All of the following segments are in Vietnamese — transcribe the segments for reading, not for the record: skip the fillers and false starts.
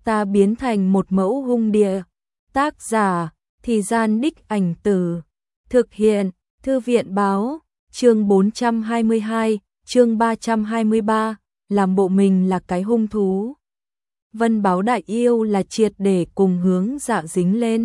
ta biến thành một mẫu hung địa. Tác giả, Thì Gian Đích Ảnh Tử. Thực hiện, Thư viện Báo. Chương 422, chương 323, làm bộ mình là cái hung thú. Vân Báo Đại Yêu là triệt để cùng Hướng Dạ dính lên.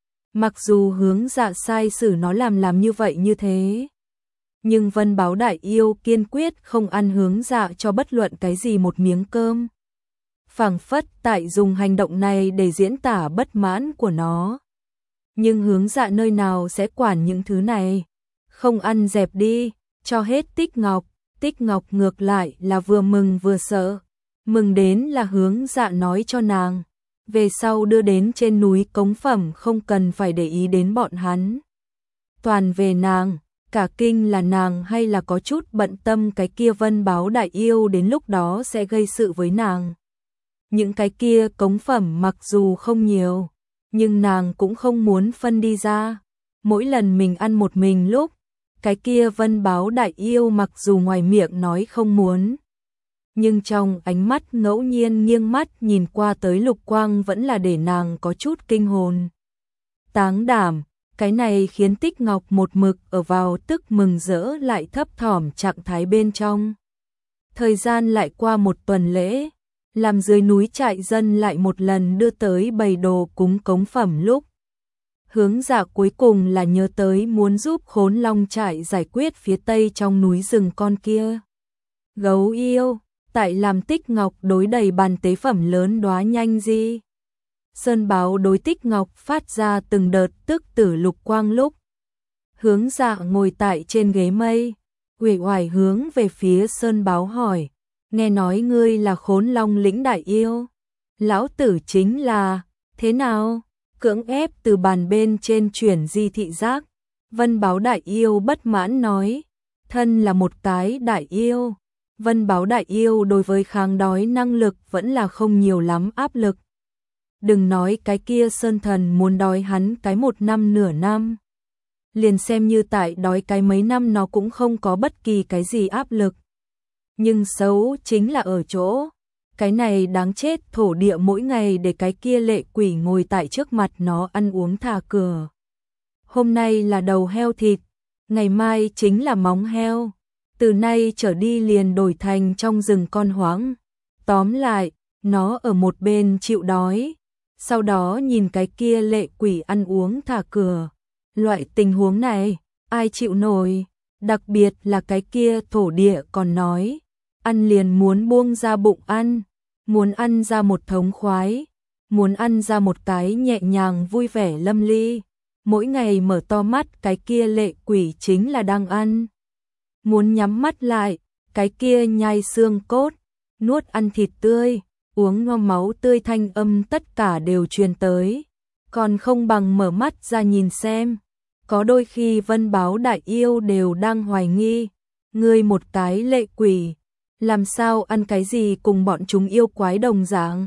Mặc dù Hướng Dạ sai xử nó làm như vậy như thế, nhưng Vân Báo Đại Yêu kiên quyết không ăn Hướng Dạ cho bất luận cái gì một miếng cơm. Phảng phất tại dùng hành động này để diễn tả bất mãn của nó. Nhưng Hướng Dạ nơi nào sẽ quản những thứ này. Không ăn dẹp đi, cho hết Tích Ngọc. Tích Ngọc ngược lại là vừa mừng vừa sợ. Mừng đến là Hướng Dạ nói cho nàng, về sau đưa đến trên núi cống phẩm không cần phải để ý đến bọn hắn. Toàn về nàng, cả kinh là nàng hay là có chút bận tâm cái kia Vân Báo Đại Yêu đến lúc đó sẽ gây sự với nàng. Những cái kia cống phẩm mặc dù không nhiều, nhưng nàng cũng không muốn phân đi ra. Mỗi lần mình ăn một mình lúc, cái kia Vân Báo Đại Yêu mặc dù ngoài miệng nói không muốn, nhưng trong ánh mắt ngẫu nhiên nghiêng mắt nhìn qua tới lục quang vẫn là để nàng có chút kinh hồn. Táng đảm, cái này khiến Tích Ngọc một mực ở vào tức mừng rỡ lại thấp thỏm trạng thái bên trong. Thời gian lại qua một tuần lễ, làm dưới núi trại dân lại một lần đưa tới bày đồ cúng cống phẩm lúc. Hướng Dạ cuối cùng là nhớ tới muốn giúp Khốn Long trại giải quyết phía tây trong núi rừng con kia. Gấu yêu, tại làm Tích Ngọc đối đầy bàn tế phẩm lớn đóa nhanh gì. Sơn Báo đối Tích Ngọc phát ra từng đợt tức tử lục quang lúc. Hướng Dạ ngồi tại trên ghế mây, uể oải hướng về phía Sơn Báo hỏi, nghe nói ngươi là Khốn Long lĩnh đại yêu. Lão tử chính là, thế nào? Cưỡng ép từ bàn bên trên chuyển di thị giác. Vân Báo Đại Yêu bất mãn nói, thân là một cái đại yêu. Vân Báo Đại Yêu đối với kháng đói năng lực vẫn là không nhiều lắm áp lực. Đừng nói cái kia Sơn Thần muốn đói hắn cái 1 năm nửa năm. Liền xem như tại đói cái mấy năm nó cũng không có bất kỳ cái gì áp lực. Nhưng xấu chính là ở chỗ, cái này đáng chết thổ địa mỗi ngày để cái kia lệ quỷ ngồi tại trước mặt nó ăn uống thả cửa. Hôm nay là đầu heo thịt, ngày mai chính là móng heo, từ nay trở đi liền đổi thành trong rừng con hoang. Tóm lại, nó ở một bên chịu đói, sau đó nhìn cái kia lệ quỷ ăn uống thả cửa. Loại tình huống này, ai chịu nổi, đặc biệt là cái kia thổ địa còn nói, ăn liền muốn buông ra bụng ăn. Muốn ăn ra một thống khoái, muốn ăn ra một cái nhẹ nhàng vui vẻ lâm ly. Mỗi ngày mở to mắt cái kia lệ quỷ chính là đang ăn. Muốn nhắm mắt lại, cái kia nhai xương cốt, nuốt ăn thịt tươi, uống no máu tươi thanh âm tất cả đều truyền tới. Còn không bằng mở mắt ra nhìn xem. Có đôi khi Vân Báo Đại Yêu đều đang hoài nghi, ngươi một cái lệ quỷ, làm sao ăn cái gì cùng bọn chúng yêu quái đồng dạng?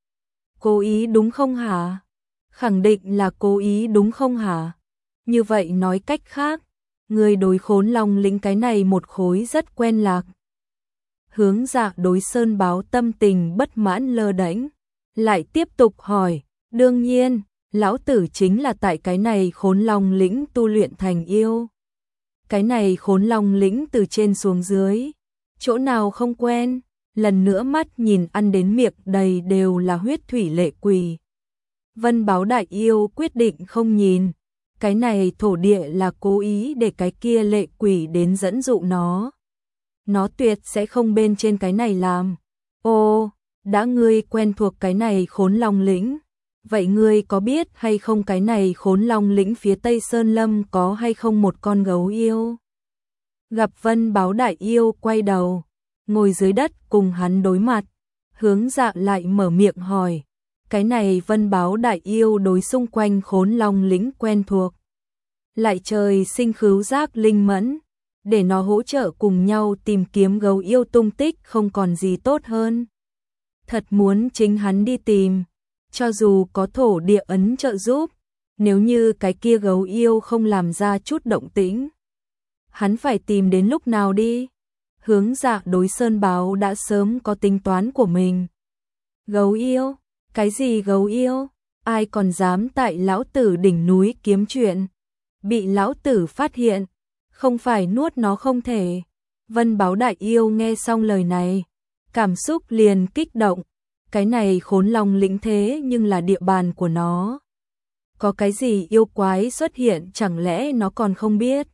Cố ý đúng không hả? Khẳng định là cố ý đúng không hả? Như vậy nói cách khác, người đối Khốn Long lĩnh cái này một khối rất quen lạc. Hướng Dạ đối Sơn Báo tâm tình bất mãn lơ đễnh, lại tiếp tục hỏi, đương nhiên, lão tử chính là tại cái này Khốn Long lĩnh tu luyện thành yêu. Cái này Khốn Long lĩnh từ trên xuống dưới, chỗ nào không quen, lần nữa mắt nhìn ăn đến miệng đầy đều là huyết thủy lệ quỷ. Vân Báo Đại Yêu quyết định không nhìn, cái này thổ địa là cố ý để cái kia lệ quỷ đến dẫn dụ nó. Nó tuyệt sẽ không bên trên cái này làm. Ô, đã ngươi quen thuộc cái này Khốn Long lĩnh, vậy ngươi có biết hay không cái này Khốn Long lĩnh phía Tây Sơn Lâm có hay không một con gấu yêu? Gặp Vân Báo Đại Yêu quay đầu, ngồi dưới đất cùng hắn đối mặt, Hướng Dạ lại mở miệng hỏi, cái này Vân Báo Đại Yêu đối xung quanh Khốn Long lĩnh quen thuộc. Lại trời sinh khứu giác linh mẫn, để nó hỗ trợ cùng nhau tìm kiếm gấu yêu tung tích không còn gì tốt hơn. Thật muốn chính hắn đi tìm, cho dù có thổ địa ấn trợ giúp, nếu như cái kia gấu yêu không làm ra chút động tĩnh, hắn phải tìm đến lúc nào đi? Hướng Dạ đối Sơn Báo đã sớm có tính toán của mình. Gấu yêu, Cái gì gấu yêu? Ai còn dám tại lão tử đỉnh núi kiếm chuyện? Bị lão tử phát hiện, không phải nuốt nó không thể. Vân Báo Đại Yêu nghe xong lời này, cảm xúc liền kích động. Cái này Khốn Long lĩnh thế nhưng là địa bàn của nó. Có cái gì yêu quái xuất hiện chẳng lẽ nó còn không biết?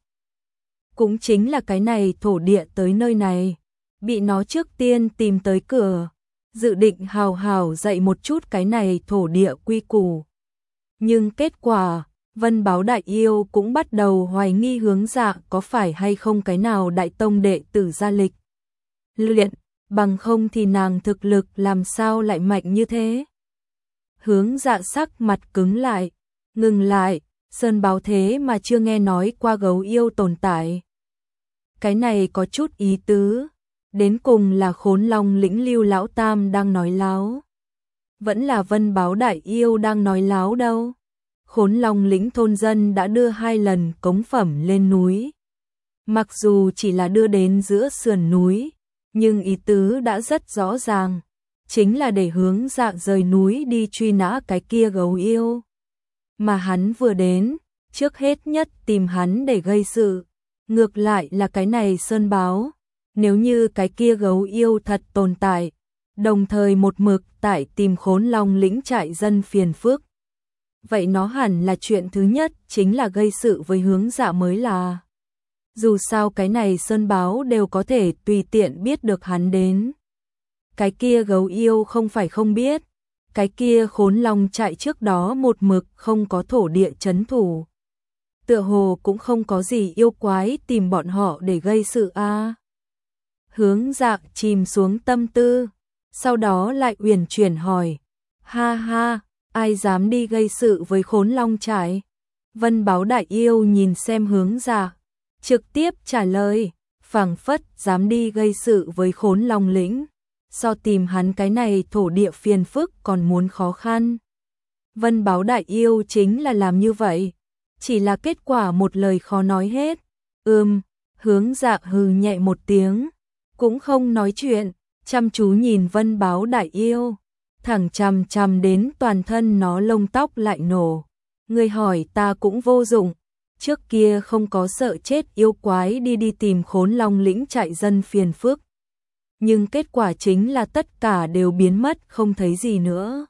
Cũng chính là cái này thổ địa tới nơi này, bị nó trước tiên tìm tới cửa, dự định hào hào dạy một chút cái này thổ địa quy củ. Nhưng kết quả, Vân Báo Đại Yêu cũng bắt đầu hoài nghi Hướng Dạ có phải hay không cái nào đại tông đệ tử gia lịch luyện, bằng không thì nàng thực lực làm sao lại mạnh như thế. Hướng Dạ sắc mặt cứng lại, ngừng lại, Sơn Báo thế mà chưa nghe nói qua gấu yêu tồn tại. Cái này có chút ý tứ, đến cùng là Khốn Long lĩnh Lưu lão tam đang nói láo, vẫn là Vân Báo Đại Yêu đang nói láo đâu. Khốn Long lĩnh thôn dân đã đưa 2 lần cống phẩm lên núi. Mặc dù chỉ là đưa đến giữa sườn núi, nhưng ý tứ đã rất rõ ràng, chính là để Hướng Dạ rời núi đi truy nã cái kia gấu yêu. Mà hắn vừa đến, trước hết nhất tìm hắn để gây sự. Ngược lại là cái này Sơn Báo, nếu như cái kia gấu yêu thật tồn tại, đồng thời một mực tại tìm Khốn Long lĩnh trại dân phiền phức, vậy nó hẳn là chuyện thứ nhất chính là gây sự với Hướng Dạ mới là. Dù sao cái này Sơn Báo đều có thể tùy tiện biết được hắn đến. Cái kia gấu yêu không phải không biết, cái kia Khốn Long trại trước đó một mực không có thổ địa trấn thủ. Tựa hồ cũng không có gì yêu quái tìm bọn họ để gây sự a. Hướng Dạ chìm xuống tâm tư, sau đó lại uyển chuyển hỏi, ha ha, ai dám đi gây sự với Khốn Long trại? Vân Báo Đại Yêu nhìn xem Hướng Dạ, trực tiếp trả lời, phảng phất dám đi gây sự với Khốn Long lĩnh, so tìm hắn cái này thổ địa phiền phức còn muốn khó khăn. Vân Báo Đại Yêu chính là làm như vậy, chỉ là kết quả một lời khó nói hết. Hướng Dạ hừ nhẹ một tiếng, cũng không nói chuyện, chăm chú nhìn Vân Báo Đại Yêu, thẳng chằm chằm đến toàn thân nó lông tóc lại nổ. Người hỏi ta cũng vô dụng, trước kia không có sợ chết yêu quái đi tìm Khốn Long lĩnh trại dân phiền phức. Nhưng kết quả chính là tất cả đều biến mất không thấy gì nữa.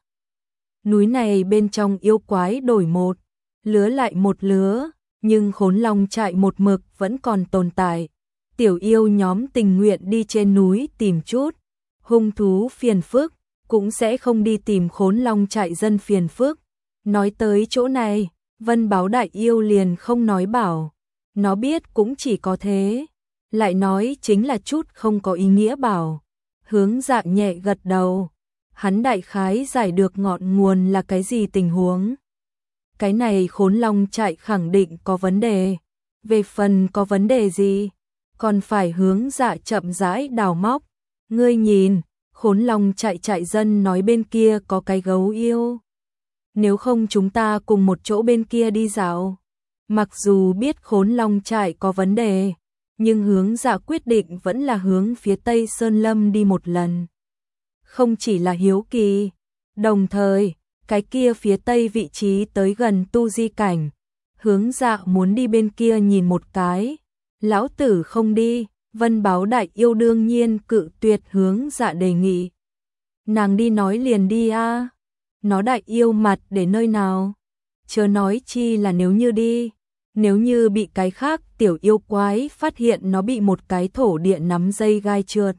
Núi này bên trong yêu quái đổi một lứa lại một lứa, nhưng Khốn Long trại một mực vẫn còn tồn tại. Tiểu yêu nhóm tình nguyện đi trên núi tìm chút hung thú phiền phức, cũng sẽ không đi tìm Khốn Long trại dân phiền phức. Nói tới chỗ này, Vân Báo Đại Yêu liền không nói bảo, nó biết cũng chỉ có thế, lại nói chính là chút không có ý nghĩa bảo. Hướng Dạ nhẹ gật đầu, hắn đại khái giải được ngọn nguồn là cái gì tình huống. Cái này Khốn Long trại khẳng định có vấn đề, về phần có vấn đề gì, còn phải Hướng Dạ chậm rãi đào móc. Ngươi nhìn, Khốn Long trại dân nói bên kia có cái gấu yêu. Nếu không chúng ta cùng một chỗ bên kia đi dạo. Mặc dù biết Khốn Long trại có vấn đề, nhưng Hướng Dạ quyết định vẫn là hướng phía Tây Sơn Lâm đi một lần. Không chỉ là hiếu kỳ, đồng thời, cái kia phía Tây vị trí tới gần tu di cảnh. Hướng Dạ muốn đi bên kia nhìn một cái. Lão tử không đi, Vân Báo Đại Yêu đương nhiên cự tuyệt Hướng Dạ đề nghị. Nàng đi nói liền đi a. Nó Đại Yêu mặt để nơi nào? Chớ nói chi là nếu như đi, nếu như bị cái khác tiểu yêu quái phát hiện nó bị một cái thổ địa nắm dây gai trượt.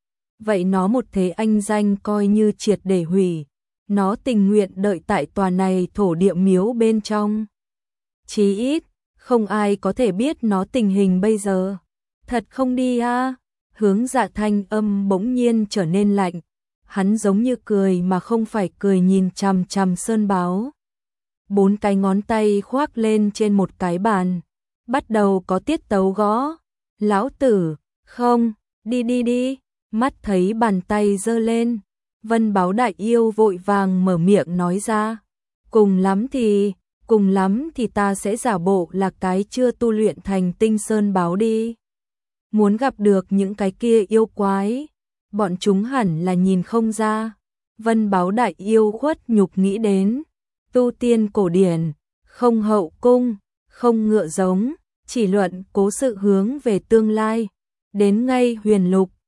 Vậy nó một thế anh danh coi như triệt để hủy, nó tình nguyện đợi tại tòa này thổ địa miếu bên trong. Chí ít, không ai có thể biết nó tình hình bây giờ. Thật không đi a? Hướng Dạ thanh âm bỗng nhiên trở nên lạnh. Hắn giống như cười mà không phải cười nhìn chằm chằm Sơn Báo. 4 cái ngón tay khoác lên trên một cái bàn, bắt đầu có tiết tấu gõ. Lão tử, không, đi. Mắt thấy bàn tay giơ lên, Vân Báo Đại Yêu vội vàng mở miệng nói ra. Cùng lắm thì ta sẽ giả bộ là cái chưa tu luyện thành tinh Sơn Báo đi. Muốn gặp được những cái kia yêu quái, bọn chúng hẳn là nhìn không ra. Vân Báo Đại yêu khuất nhục nghĩ đến, tu tiên cổ điển, không hậu cung, không ngựa giống, chỉ luận cố sự hướng về tương lai, đến ngay huyền lục,